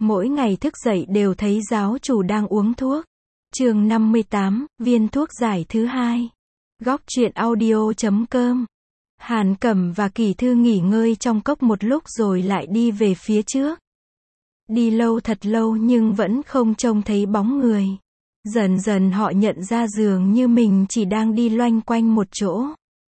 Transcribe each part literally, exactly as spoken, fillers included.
Mỗi ngày thức dậy đều thấy giáo chủ đang uống thuốc. Chương năm mươi tám, viên thuốc giải thứ hai. Góc truyện audio chấm com. Hàn Cẩm và Kỳ Thư nghỉ ngơi trong cốc một lúc rồi lại đi về phía trước. Đi lâu thật lâu nhưng vẫn không trông thấy bóng người. Dần dần họ nhận ra dường như mình chỉ đang đi loanh quanh một chỗ.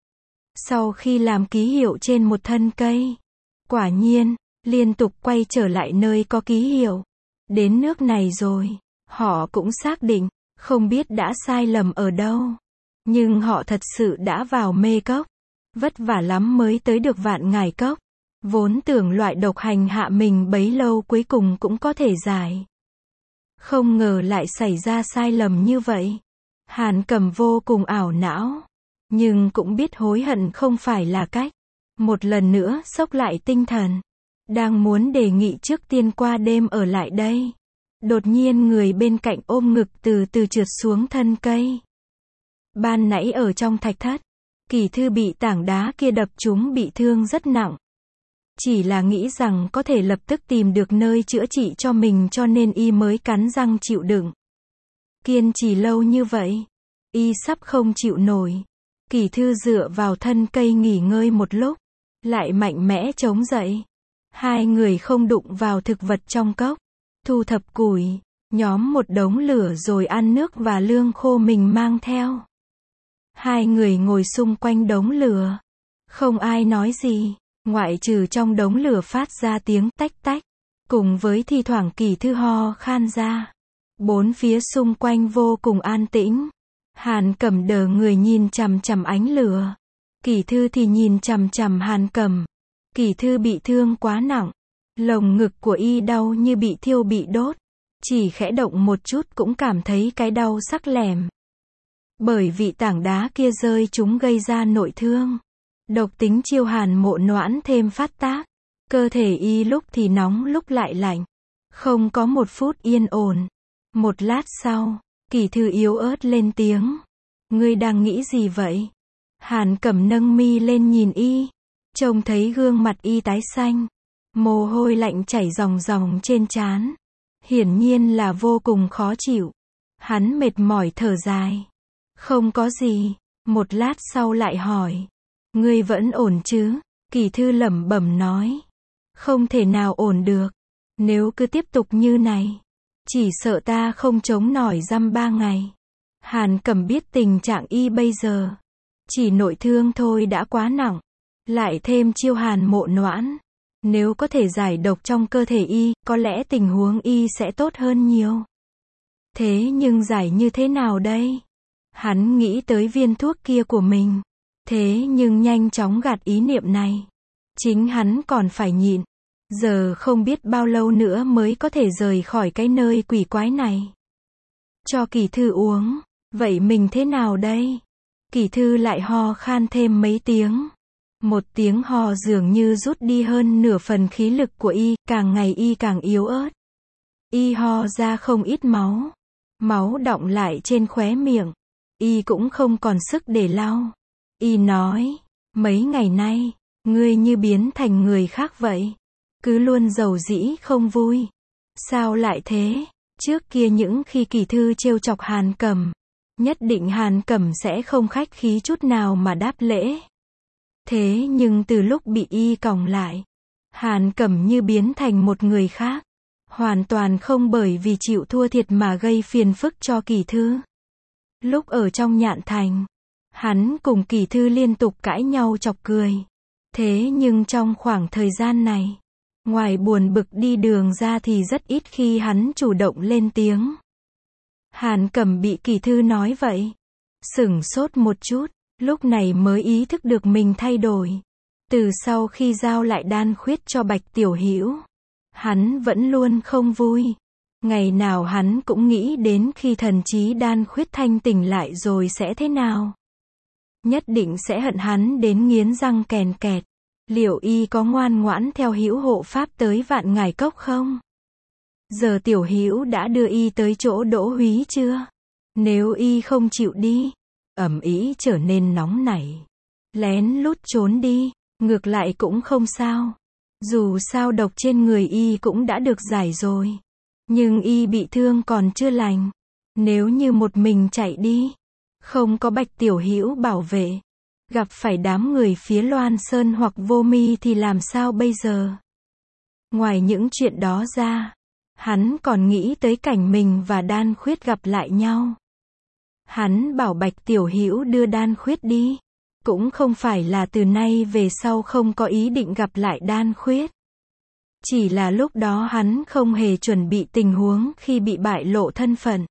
Sau khi làm ký hiệu trên một thân cây, quả nhiên, liên tục quay trở lại nơi có ký hiệu. Đến nước này rồi, họ cũng xác định, không biết đã sai lầm ở đâu. Nhưng họ thật sự đã vào mê cốc. Vất vả lắm mới tới được Vạn Ngải Cốc. Vốn tưởng loại độc hành hạ mình bấy lâu cuối cùng cũng có thể giải. Không ngờ lại xảy ra sai lầm như vậy. Hàn Cẩm vô cùng ảo não. Nhưng cũng biết hối hận không phải là cách. Một lần nữa xốc lại tinh thần. Đang muốn đề nghị trước tiên qua đêm ở lại đây. Đột nhiên người bên cạnh ôm ngực từ từ trượt xuống thân cây. Ban nãy ở trong thạch thất, Kỳ Thư bị tảng đá kia đập trúng bị thương rất nặng. Chỉ là nghĩ rằng có thể lập tức tìm được nơi chữa trị cho mình cho nên y mới cắn răng chịu đựng. Kiên trì lâu như vậy, y sắp không chịu nổi. Kỳ Thư dựa vào thân cây nghỉ ngơi một lúc, lại mạnh mẽ chống dậy. Hai người không đụng vào thực vật trong cốc, thu thập củi, nhóm một đống lửa rồi ăn nước và lương khô mình mang theo. Hai người ngồi xung quanh đống lửa, không ai nói gì, ngoại trừ trong đống lửa phát ra tiếng tách tách, cùng với thi thoảng Kỳ Thư ho khan ra. Bốn phía xung quanh vô cùng an tĩnh. Hàn Cẩm đờ người nhìn chằm chằm ánh lửa. Kỳ Thư thì nhìn chằm chằm Hàn Cẩm. Kỳ Thư bị thương quá nặng. Lồng ngực của y đau như bị thiêu bị đốt. Chỉ khẽ động một chút cũng cảm thấy cái đau sắc lẻm. Bởi vì tảng đá kia rơi chúng gây ra nội thương. Độc tính chiêu Hàn Mộ Noãn thêm phát tác. Cơ thể y lúc thì nóng lúc lại lạnh. Không có một phút yên ổn. Một lát sau, Kỳ Thư yếu ớt lên tiếng. Ngươi đang nghĩ gì vậy? Hàn Cẩm nâng mi lên nhìn y. Trông thấy gương mặt y tái xanh. Mồ hôi lạnh chảy ròng ròng trên trán. Hiển nhiên là vô cùng khó chịu. Hắn mệt mỏi thở dài. Không có gì. Một lát sau lại hỏi. Ngươi vẫn ổn chứ? Kỳ Thư lẩm bẩm nói. Không thể nào ổn được. Nếu cứ tiếp tục như này, chỉ sợ ta không chống nổi dăm ba ngày. Hàn Cẩm biết tình trạng y bây giờ. Chỉ nội thương thôi đã quá nặng. Lại thêm chiêu Hàn Mộ Noãn. Nếu có thể giải độc trong cơ thể y, có lẽ tình huống y sẽ tốt hơn nhiều. Thế nhưng giải như thế nào đây? Hắn nghĩ tới viên thuốc kia của mình. Thế nhưng nhanh chóng gạt ý niệm này. Chính hắn còn phải nhịn. Giờ không biết bao lâu nữa mới có thể rời khỏi cái nơi quỷ quái này. Cho Kỳ Thư uống. Vậy mình thế nào đây? Kỳ Thư lại ho khan thêm mấy tiếng. Một tiếng ho dường như rút đi hơn nửa phần khí lực của y, càng ngày y càng yếu ớt. Y ho ra không ít máu. Máu đọng lại trên khóe miệng. Y cũng không còn sức để lau. Y nói, mấy ngày nay, ngươi như biến thành người khác vậy. Cứ luôn giàu dĩ không vui. Sao lại thế? Trước kia những khi Kỳ Thư trêu chọc Hàn Cẩm, nhất định Hàn Cẩm sẽ không khách khí chút nào mà đáp lễ. Thế nhưng từ lúc bị y còng lại, Hàn Cẩm như biến thành một người khác. Hoàn toàn không bởi vì chịu thua thiệt mà gây phiền phức cho Kỳ Thư. Lúc ở trong Nhạn Thành, hắn cùng Kỳ Thư liên tục cãi nhau chọc cười. Thế nhưng trong khoảng thời gian này, ngoài buồn bực đi đường ra thì rất ít khi hắn chủ động lên tiếng. Hàn Cẩm bị Kỳ Thư nói vậy, sửng sốt một chút, lúc này mới ý thức được mình thay đổi. Từ sau khi giao lại đan khuyết cho Bạch Tiểu Hữu, hắn vẫn luôn không vui. Ngày nào hắn cũng nghĩ đến khi thần trí đan khuyết thanh tỉnh lại rồi sẽ thế nào. Nhất định sẽ hận hắn đến nghiến răng kèn kẹt. Liệu y có ngoan ngoãn theo Hữu hộ pháp tới Vạn Ngải Cốc không? Giờ Tiểu Hữu đã đưa y tới chỗ Đỗ Húy chưa? Nếu y không chịu đi, ầm ĩ trở nên nóng nảy, lén lút trốn đi, ngược lại cũng không sao. Dù sao độc trên người y cũng đã được giải rồi. Nhưng y bị thương còn chưa lành. Nếu như một mình chạy đi, không có Bạch Tiểu Hữu bảo vệ, gặp phải đám người phía Loan Sơn hoặc Vô Mi thì làm sao bây giờ? Ngoài những chuyện đó ra, hắn còn nghĩ tới cảnh mình và Đan Khuyết gặp lại nhau. Hắn bảo Bạch Tiểu Hữu đưa Đan Khuyết đi, cũng không phải là từ nay về sau không có ý định gặp lại Đan Khuyết. Chỉ là lúc đó hắn không hề chuẩn bị tình huống khi bị bại lộ thân phận.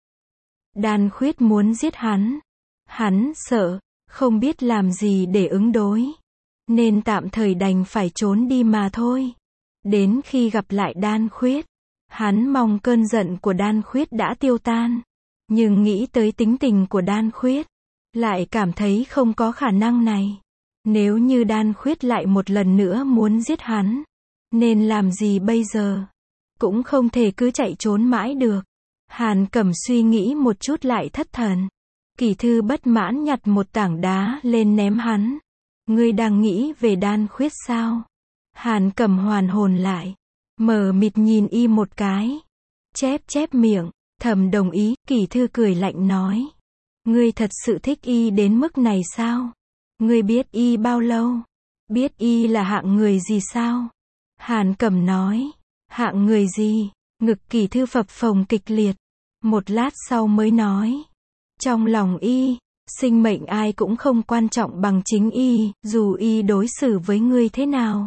Đan Khuyết muốn giết hắn. Hắn sợ, không biết làm gì để ứng đối. Nên tạm thời đành phải trốn đi mà thôi. Đến khi gặp lại Đan Khuyết, hắn mong cơn giận của Đan Khuyết đã tiêu tan. Nhưng nghĩ tới tính tình của Đan Khuyết, lại cảm thấy không có khả năng này. Nếu như Đan Khuyết lại một lần nữa muốn giết hắn, nên làm gì bây giờ? Cũng không thể cứ chạy trốn mãi được. Hàn Cẩm suy nghĩ một chút lại thất thần. Kỳ Thư bất mãn nhặt một tảng đá lên ném hắn. Ngươi đang nghĩ về Đan Khuyết sao? Hàn Cẩm hoàn hồn lại, mờ mịt nhìn y một cái, chép chép miệng, thầm đồng ý. Kỳ Thư cười lạnh nói, ngươi thật sự thích y đến mức này sao? Ngươi biết y bao lâu? Biết y là hạng người gì sao? Hàn Cẩm nói, hạng người gì? Ngực Kỳ Thư phập phồng kịch liệt. Một lát sau mới nói, trong lòng y, sinh mệnh ai cũng không quan trọng bằng chính y, dù y đối xử với ngươi thế nào.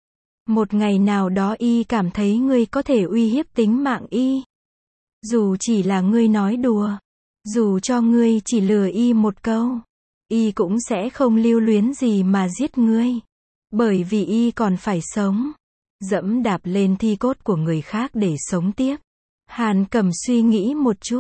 Một ngày nào đó y cảm thấy ngươi có thể uy hiếp tính mạng y. Dù chỉ là ngươi nói đùa, dù cho ngươi chỉ lừa y một câu, y cũng sẽ không lưu luyến gì mà giết ngươi. Bởi vì y còn phải sống. Dẫm đạp lên thi cốt của người khác để sống tiếp. Hàn Cẩm suy nghĩ một chút,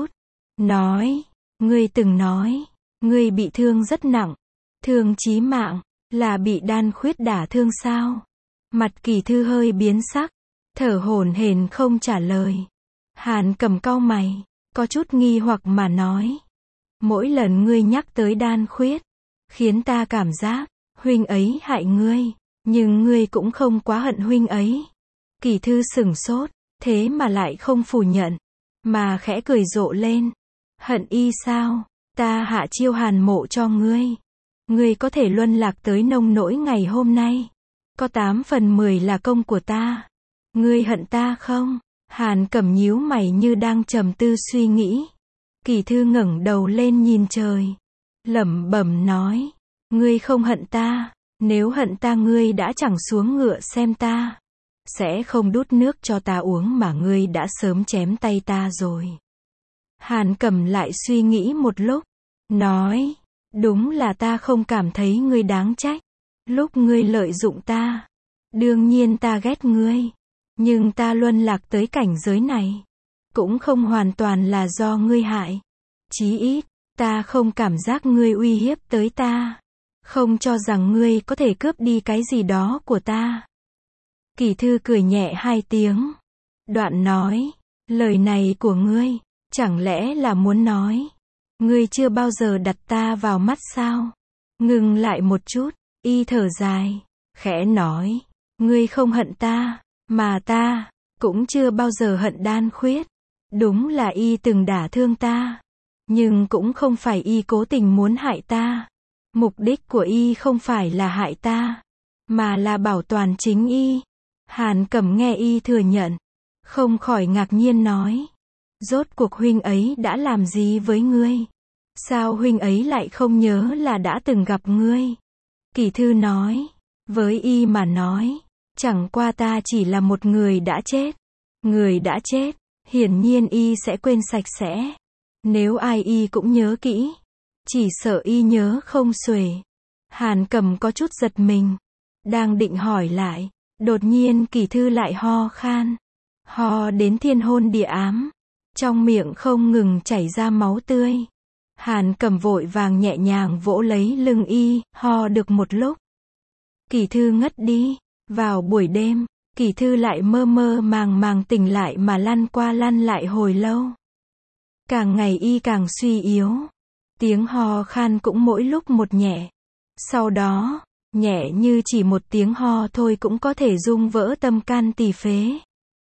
nói, ngươi từng nói, ngươi bị thương rất nặng, thương chí mạng, là bị Đan Khuyết đả thương sao? Mặt Kỳ Thư hơi biến sắc, thở hổn hển không trả lời. Hàn Cẩm cau mày, có chút nghi hoặc mà nói, mỗi lần ngươi nhắc tới Đan Khuyết, khiến ta cảm giác, huynh ấy hại ngươi, nhưng ngươi cũng không quá hận huynh ấy. Kỳ Thư sửng sốt, thế mà lại không phủ nhận, mà khẽ cười rộ lên. Hận y sao? Ta hạ chiêu Hàn Mộ cho ngươi. Ngươi có thể luân lạc tới nông nỗi ngày hôm nay. Có tám phần mười là công của ta. Ngươi hận ta không? Hàn Cẩm nhíu mày như đang trầm tư suy nghĩ. Kỳ Thư ngẩng đầu lên nhìn trời, lẩm bẩm nói, ngươi không hận ta, nếu hận ta ngươi đã chẳng xuống ngựa xem ta. Sẽ không đút nước cho ta uống mà ngươi đã sớm chém tay ta rồi. Hàn Cẩm lại suy nghĩ một lúc, nói, đúng là ta không cảm thấy ngươi đáng trách. Lúc ngươi lợi dụng ta, đương nhiên ta ghét ngươi. Nhưng ta luân lạc tới cảnh giới này, cũng không hoàn toàn là do ngươi hại. Chí ít, ta không cảm giác ngươi uy hiếp tới ta. Không cho rằng ngươi có thể cướp đi cái gì đó của ta. Kỳ Thư cười nhẹ hai tiếng. Đoạn nói, lời này của ngươi, chẳng lẽ là muốn nói, ngươi chưa bao giờ đặt ta vào mắt sao? Ngừng lại một chút, y thở dài, khẽ nói, ngươi không hận ta, mà ta, cũng chưa bao giờ hận Đan Khuyết. Đúng là y từng đả thương ta, nhưng cũng không phải y cố tình muốn hại ta. Mục đích của y không phải là hại ta, mà là bảo toàn chính y. Hàn Cẩm nghe y thừa nhận, không khỏi ngạc nhiên nói, rốt cuộc huynh ấy đã làm gì với ngươi? Sao huynh ấy lại không nhớ là đã từng gặp ngươi? Kỳ Thư nói, với y mà nói, chẳng qua ta chỉ là một người đã chết. Người đã chết, hiển nhiên y sẽ quên sạch sẽ. Nếu ai y cũng nhớ kỹ, chỉ sợ y nhớ không xuể. Hàn Cẩm có chút giật mình, đang định hỏi lại, đột nhiên Kỳ Thư lại ho khan, ho đến thiên hôn địa ám, trong miệng không ngừng chảy ra máu tươi. Hàn Cẩm vội vàng nhẹ nhàng vỗ lấy lưng y, ho được một lúc, Kỳ Thư ngất đi. Vào buổi đêm, Kỳ Thư lại mơ mơ màng màng tỉnh lại mà lăn qua lăn lại hồi lâu. Càng ngày y càng suy yếu, tiếng ho khan cũng mỗi lúc một nhẹ. Sau đó, nhẹ như chỉ một tiếng ho thôi cũng có thể rung vỡ tâm can tỳ phế.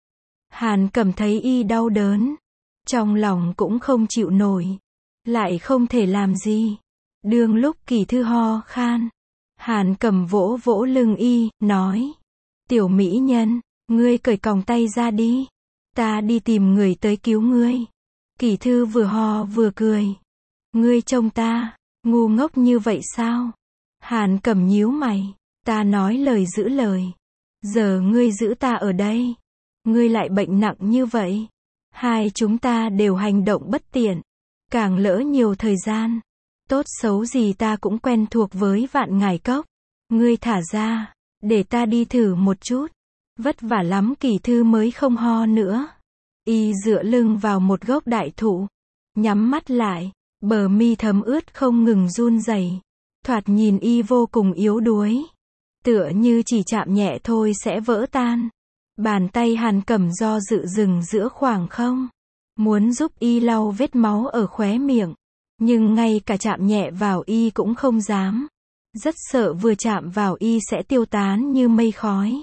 Hàn Cẩm thấy y đau đớn, trong lòng cũng không chịu nổi, lại không thể làm gì. Đương lúc Kỳ Thư ho khan, Hàn Cẩm vỗ vỗ lưng y, nói: "Tiểu mỹ nhân, ngươi cởi còng tay ra đi, ta đi tìm người tới cứu ngươi." Kỳ Thư vừa ho vừa cười: "Ngươi trông ta ngu ngốc như vậy sao?" Hàn Cẩm nhíu mày: "Ta nói lời giữ lời, giờ ngươi giữ ta ở đây, ngươi lại bệnh nặng như vậy, hai chúng ta đều hành động bất tiện, càng lỡ nhiều thời gian, tốt xấu gì ta cũng quen thuộc với Vạn Ngải Cốc, ngươi thả ra, để ta đi thử một chút." Vất vả lắm Kỳ Thư mới không ho nữa. Y dựa lưng vào một gốc đại thụ, nhắm mắt lại, bờ mi thấm ướt không ngừng run rẩy, thoạt nhìn y vô cùng yếu đuối, tựa như chỉ chạm nhẹ thôi sẽ vỡ tan. Bàn tay Hàn Cẩm do dự dừng giữa khoảng không, muốn giúp y lau vết máu ở khóe miệng, nhưng ngay cả chạm nhẹ vào y cũng không dám, rất sợ vừa chạm vào y sẽ tiêu tán như mây khói.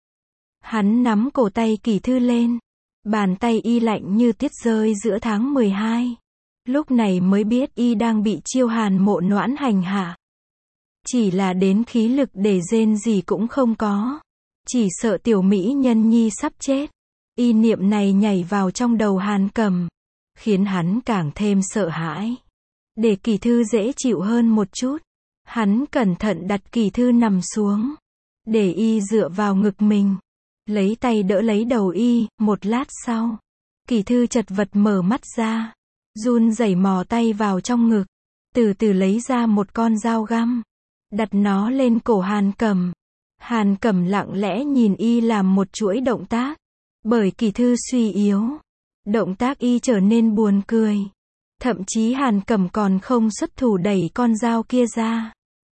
Hắn nắm cổ tay Kỳ Thư lên, bàn tay y lạnh như tiết rơi giữa tháng mười hai. Lúc này mới biết y đang bị Chiêu Hàn Mộ Noãn hành hạ. Chỉ là đến khí lực để rên gì cũng không có, chỉ sợ tiểu mỹ nhân nhi sắp chết. Y niệm này nhảy vào trong đầu Hàn Cẩm, khiến hắn càng thêm sợ hãi. Để Kỳ Thư dễ chịu hơn một chút, hắn cẩn thận đặt Kỳ Thư nằm xuống, để y dựa vào ngực mình, lấy tay đỡ lấy đầu y. Một lát sau, Kỳ Thư chật vật mở mắt ra, run rẩy mò tay vào trong ngực, từ từ lấy ra một con dao găm, đặt nó lên cổ Hàn Cẩm. Hàn Cẩm lặng lẽ nhìn y làm một chuỗi động tác, bởi Kỳ Thư suy yếu, động tác y trở nên buồn cười. Thậm chí Hàn Cẩm còn không xuất thủ đẩy con dao kia ra,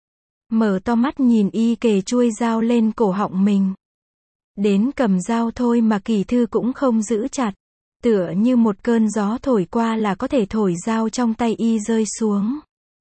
mở to mắt nhìn y kề chuôi dao lên cổ họng mình. Đến cầm dao thôi mà Kỳ Thư cũng không giữ chặt, tựa như một cơn gió thổi qua là có thể thổi dao trong tay y rơi xuống.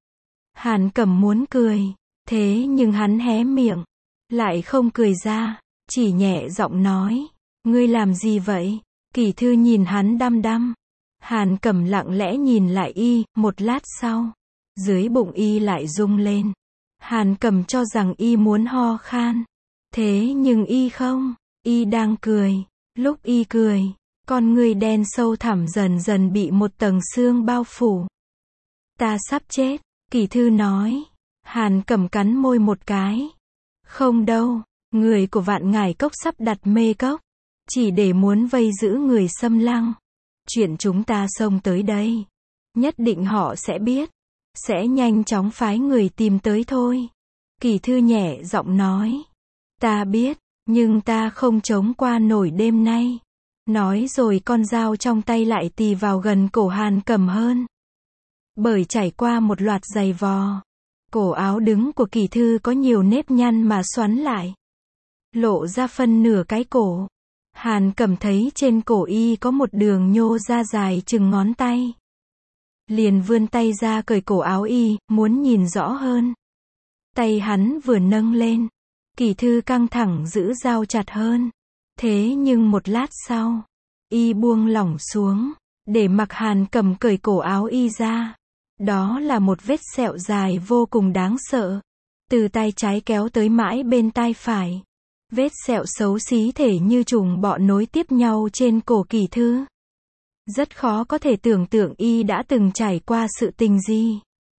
Hàn Cẩm muốn cười, thế nhưng hắn hé miệng, lại không cười ra, chỉ nhẹ giọng nói: "Ngươi làm gì vậy?" Kỳ Thư nhìn hắn đăm đăm. Hàn Cẩm lặng lẽ nhìn lại y, một lát sau, dưới bụng y lại rung lên. Hàn Cẩm cho rằng y muốn ho khan, thế nhưng y không, y đang cười. Lúc y cười, con ngươi đen sâu thẳm dần dần bị một tầng sương bao phủ. "Ta sắp chết," Kỳ Thư nói. Hàn Cẩm cắn môi một cái. "Không đâu, người của Vạn Ngải Cốc sắp đặt mê cốc, chỉ để muốn vây giữ người xâm lăng. Chuyện chúng ta xông tới đây, nhất định họ sẽ biết, sẽ nhanh chóng phái người tìm tới thôi." Kỳ Thư nhẹ giọng nói: "Ta biết, nhưng ta không chống qua nổi đêm nay." Nói rồi con dao trong tay lại tì vào gần cổ Hàn Cẩm hơn. Bởi trải qua một loạt giày vò, cổ áo đứng của Kỳ Thư có nhiều nếp nhăn mà xoắn lại, lộ ra phân nửa cái cổ. Hàn Cẩm thấy trên cổ y có một đường nhô ra dài chừng ngón tay, liền vươn tay ra cởi cổ áo y, muốn nhìn rõ hơn. Tay hắn vừa nâng lên, Kỳ Thư căng thẳng giữ dao chặt hơn. Thế nhưng một lát sau, y buông lỏng xuống, để mặc Hàn Cẩm cởi cổ áo y ra. Đó là một vết sẹo dài vô cùng đáng sợ, từ tay trái kéo tới mãi bên tay phải. Vết sẹo xấu xí thể như trùng bọ nối tiếp nhau trên cổ Kỳ Thư. Rất khó có thể tưởng tượng y đã từng trải qua sự tình gì.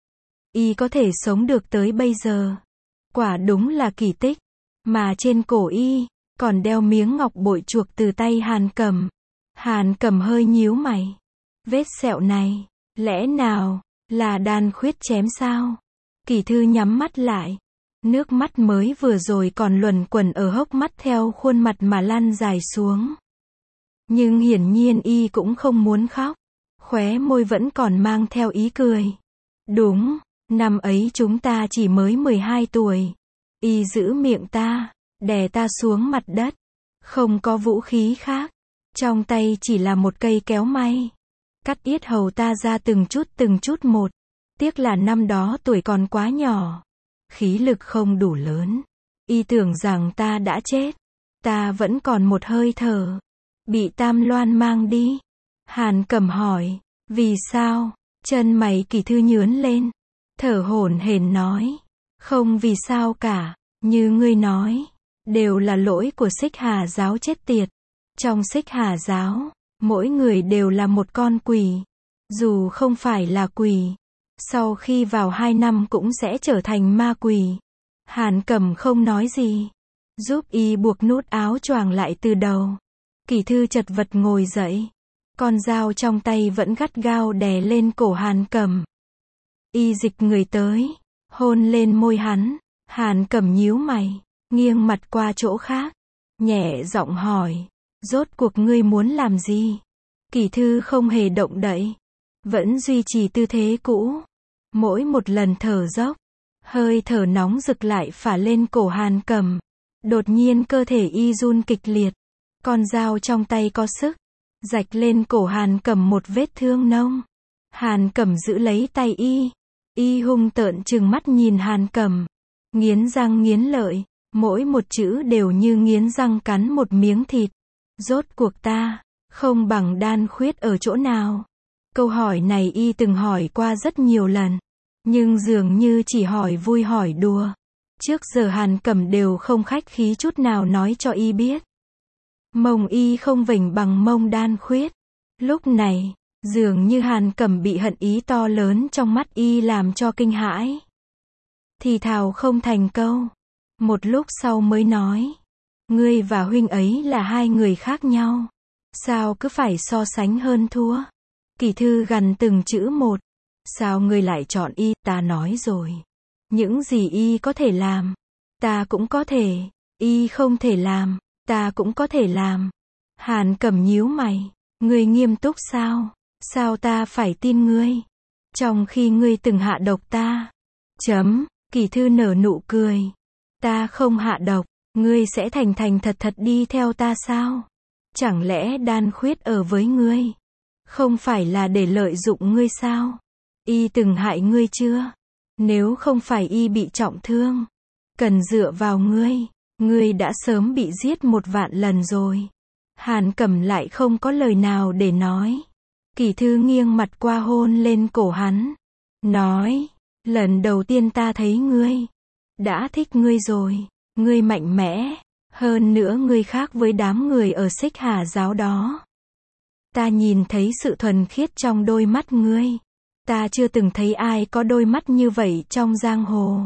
Y có thể sống được tới bây giờ, quả đúng là kỳ tích. Mà trên cổ y còn đeo miếng ngọc bội chuộc từ tay Hàn Cẩm. Hàn Cẩm hơi nhíu mày. Vết sẹo này, lẽ nào là đan khuyết chém sao? Kỳ Thư nhắm mắt lại. Nước mắt mới vừa rồi còn luẩn quẩn ở hốc mắt theo khuôn mặt mà lăn dài xuống. Nhưng hiển nhiên y cũng không muốn khóc. Khóe môi vẫn còn mang theo ý cười. Đúng, năm ấy chúng ta chỉ mới mười hai tuổi. Y giữ miệng ta, đè ta xuống mặt đất. Không có vũ khí khác. Trong tay chỉ là một cây kéo may. Cắt yết hầu ta ra từng chút từng chút một. Tiếc là năm đó tuổi còn quá nhỏ. khí lực không đủ lớn. Y tưởng rằng ta đã chết. Ta vẫn còn một hơi thở. Bị Tam Loan mang đi. Hàn Cẩm hỏi, vì sao? Chân mày Kỳ Thư nhướng lên. Thở hổn hển nói, không vì sao cả, như ngươi nói, đều là lỗi của Xích Hà giáo chết tiệt. Trong Xích Hà giáo, mỗi người đều là một con quỷ. Dù không phải là quỷ, sau khi vào hai năm cũng sẽ trở thành ma quỷ. Hàn Cẩm không nói gì, giúp y buộc nút áo choàng lại từ đầu. Kỳ Thư chật vật ngồi dậy, con dao trong tay vẫn gắt gao đè lên cổ Hàn Cẩm. Y dịch người tới, hôn lên môi hắn. Hàn Cẩm nhíu mày, nghiêng mặt qua chỗ khác, nhẹ giọng hỏi, rốt cuộc ngươi muốn làm gì? Kỳ Thư không hề động đậy, vẫn duy trì tư thế cũ. Mỗi một lần thở dốc, hơi thở nóng rực lại phả lên cổ Hàn Cẩm. Đột nhiên cơ thể y run kịch liệt, con dao trong tay có sức, rạch lên cổ Hàn Cẩm một vết thương nông. Hàn Cẩm giữ lấy tay y, y hung tợn trừng mắt nhìn Hàn Cẩm, nghiến răng nghiến lợi, mỗi một chữ đều như nghiến răng cắn một miếng thịt. Rốt cuộc ta, không bằng Đan Khuyết ở chỗ nào? Câu hỏi này y từng hỏi qua rất nhiều lần, nhưng dường như chỉ hỏi vui hỏi đùa. Trước giờ Hàn Cẩm đều không khách khí chút nào nói cho y biết. Mông y không vểnh bằng mông Đan Khuyết. Lúc này, dường như Hàn Cẩm bị hận ý to lớn trong mắt y làm cho kinh hãi. Thì thào không thành câu. Một lúc sau mới nói, ngươi và huynh ấy là hai người khác nhau. Sao cứ phải so sánh hơn thua? Kỳ Thư gằn từng chữ một. Sao ngươi lại chọn y? Ta nói rồi. Những gì y có thể làm, ta cũng có thể. Y không thể làm, ta cũng có thể làm. Hàn Cẩm nhíu mày. Ngươi nghiêm túc sao? Sao ta phải tin ngươi? Trong khi ngươi từng hạ độc ta. Chấm. Kỳ Thư nở nụ cười. Ta không hạ độc, ngươi sẽ thành thành thật thật đi theo ta sao? Chẳng lẽ Đan Khuyết ở với ngươi không phải là để lợi dụng ngươi sao? Y từng hại ngươi chưa? Nếu không phải y bị trọng thương, cần dựa vào ngươi, ngươi đã sớm bị giết một vạn lần rồi. Hàn Cẩm lại không có lời nào để nói. Kỳ Thư nghiêng mặt qua hôn lên cổ hắn, nói, lần đầu tiên ta thấy ngươi, đã thích ngươi rồi. Ngươi mạnh mẽ, hơn nữa ngươi khác với đám người ở Xích Hà giáo đó. Ta nhìn thấy sự thuần khiết trong đôi mắt ngươi. Ta chưa từng thấy ai có đôi mắt như vậy trong giang hồ.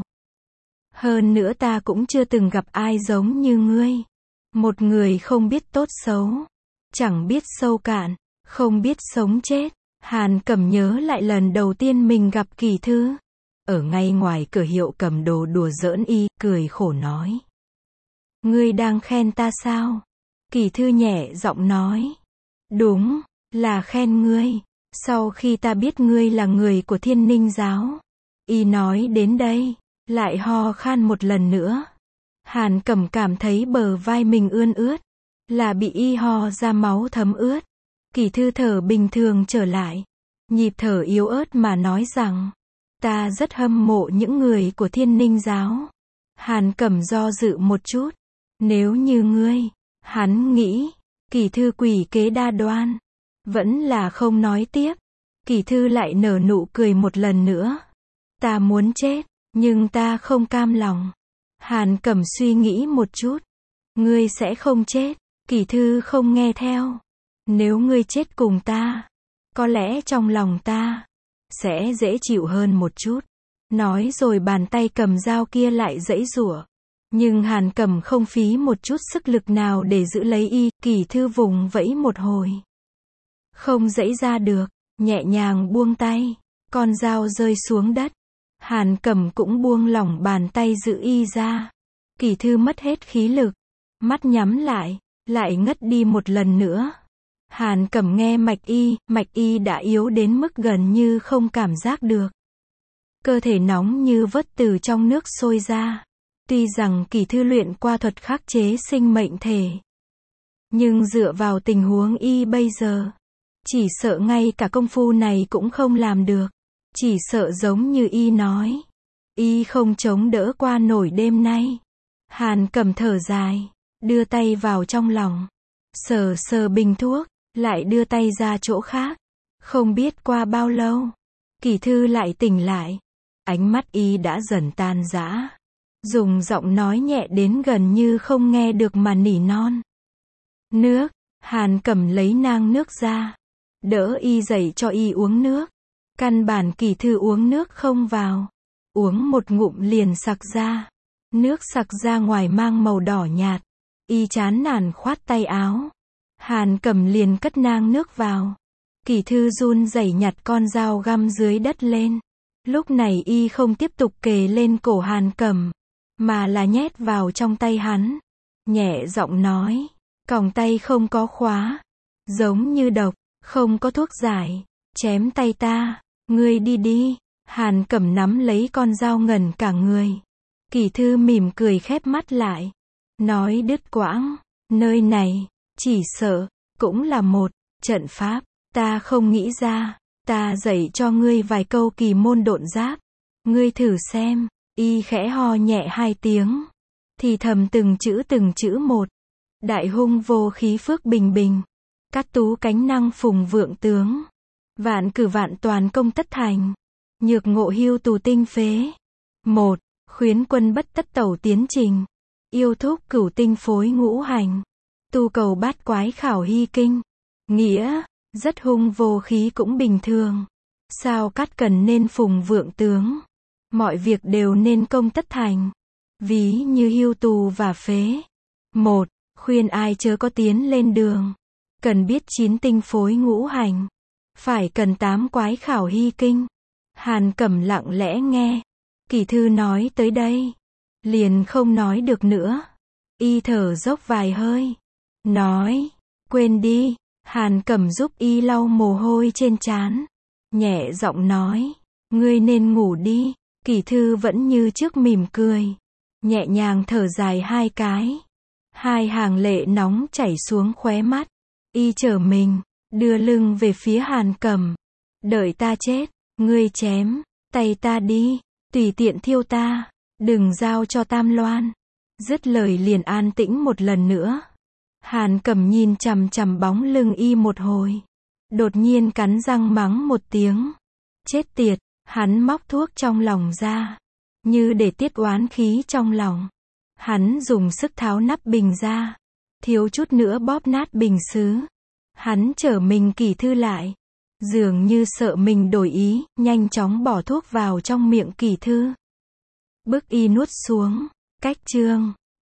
Hơn nữa ta cũng chưa từng gặp ai giống như ngươi. Một người không biết tốt xấu, chẳng biết sâu cạn, không biết sống chết. Hàn Cẩm nhớ lại lần đầu tiên mình gặp Kỳ Thư. Ở ngay ngoài cửa hiệu cầm đồ đùa giỡn y, cười khổ nói. Ngươi đang khen ta sao? Kỳ Thư nhẹ giọng nói. Đúng, là khen ngươi. Sau khi ta biết ngươi là người của Thiên Ninh giáo. Y nói đến đây, lại ho khan một lần nữa. Hàn Cẩm cảm thấy bờ vai mình ươn ướt, là bị y ho ra máu thấm ướt. Kỳ Thư thở bình thường trở lại, nhịp thở yếu ớt mà nói rằng, ta rất hâm mộ những người của Thiên Ninh giáo. Hàn Cẩm do dự một chút, nếu như ngươi, hắn nghĩ, Kỳ Thư quỷ kế đa đoan, vẫn là không nói tiếp. Kỳ Thư lại nở nụ cười một lần nữa. Ta muốn chết, nhưng ta không cam lòng. Hàn Cẩm suy nghĩ một chút. Ngươi sẽ không chết. Kỳ Thư không nghe theo. Nếu ngươi chết cùng ta, có lẽ trong lòng ta sẽ dễ chịu hơn một chút. Nói rồi bàn tay cầm dao kia lại giãy giụa. Nhưng Hàn Cẩm không phí một chút sức lực nào để giữ lấy y. Kỳ Thư vùng vẫy một hồi, không giãy ra được, nhẹ nhàng buông tay, con dao rơi xuống đất. Hàn Cẩm cũng buông lỏng bàn tay giữ y ra. Kỳ Thư mất hết khí lực, mắt nhắm lại, lại ngất đi một lần nữa. Hàn Cẩm nghe mạch y, mạch y đã yếu đến mức gần như không cảm giác được. Cơ thể nóng như vớt từ trong nước sôi ra. Tuy rằng Kỳ Thư luyện qua thuật khắc chế sinh mệnh thể, nhưng dựa vào tình huống y bây giờ, chỉ sợ ngay cả công phu này cũng không làm được. Chỉ sợ giống như y nói, Y không chống đỡ qua nổi đêm nay. Hàn Cẩm thở dài, đưa tay vào trong lòng, sờ sờ bình thuốc, lại đưa tay ra chỗ khác. Không biết qua bao lâu, Kỳ Thư lại tỉnh lại. Ánh mắt y đã dần tan rã. Dùng giọng nói nhẹ đến gần như không nghe được mà nỉ non. Nước. Hàn Cẩm lấy nang nước ra, đỡ y dậy cho y uống nước. Căn bản Kỳ Thư uống nước không vào. Uống một ngụm liền sặc ra. Nước sặc ra ngoài mang màu đỏ nhạt. Y chán nản khoát tay áo. Hàn Cẩm liền cất nang nước vào. Kỳ Thư run rẩy nhặt con dao găm dưới đất lên. Lúc này y không tiếp tục kề lên cổ Hàn Cẩm, mà là nhét vào trong tay hắn. Nhẹ giọng nói, còng tay không có khóa, giống như độc, không có thuốc giải, chém tay ta, ngươi đi đi. Hàn Cẩm nắm lấy con dao ngẩn cả người. Kỳ Thư mỉm cười khép mắt lại, nói đứt quãng, nơi này, chỉ sợ, cũng là một trận pháp, ta không nghĩ ra, ta dạy cho ngươi vài câu kỳ môn độn giáp, ngươi thử xem. Y khẽ ho nhẹ hai tiếng, thì thầm từng chữ từng chữ một. Đại hung vô khí phước bình bình, cát tú cánh năng phùng vượng tướng, vạn cử vạn toàn công tất thành, nhược ngộ hưu tù tinh phế. Một. Khuyến quân bất tất tẩu tiến trình, yêu thúc cửu tinh phối ngũ hành, tu cầu bát quái khảo hy kinh. Nghĩa, rất hung vô khí cũng bình thường, sao cát cần nên phùng vượng tướng, mọi việc đều nên công tất thành, ví như hưu tù và phế. Một. Khuyên ai chớ có tiến lên đường, cần biết chín tinh phối ngũ hành, phải cần tám quái khảo hy kinh. Hàn Cẩm lặng lẽ nghe. Kỳ Thư nói tới đây, liền không nói được nữa. Y thở dốc vài hơi, nói, quên đi. Hàn Cẩm giúp y lau mồ hôi trên trán, nhẹ giọng nói, ngươi nên ngủ đi. Kỳ Thư vẫn như trước mỉm cười, nhẹ nhàng thở dài hai cái. Hai hàng lệ nóng chảy xuống khóe mắt. Y trở mình, đưa lưng về phía Hàn Cẩm. Đợi ta chết, ngươi chém tay ta đi, tùy tiện thiêu ta, đừng giao cho Tam Loan. Dứt lời liền an tĩnh một lần nữa. Hàn Cẩm nhìn chằm chằm bóng lưng y một hồi, đột nhiên cắn răng mắng một tiếng. Chết tiệt. Hắn móc thuốc trong lòng ra, như để tiết oán khí trong lòng. Hắn dùng sức tháo nắp bình ra, thiếu chút nữa bóp nát bình sứ. Hắn trở mình Kỳ Thư lại, dường như sợ mình đổi ý, nhanh chóng bỏ thuốc vào trong miệng Kỳ Thư. Bức y nuốt xuống. Cách chương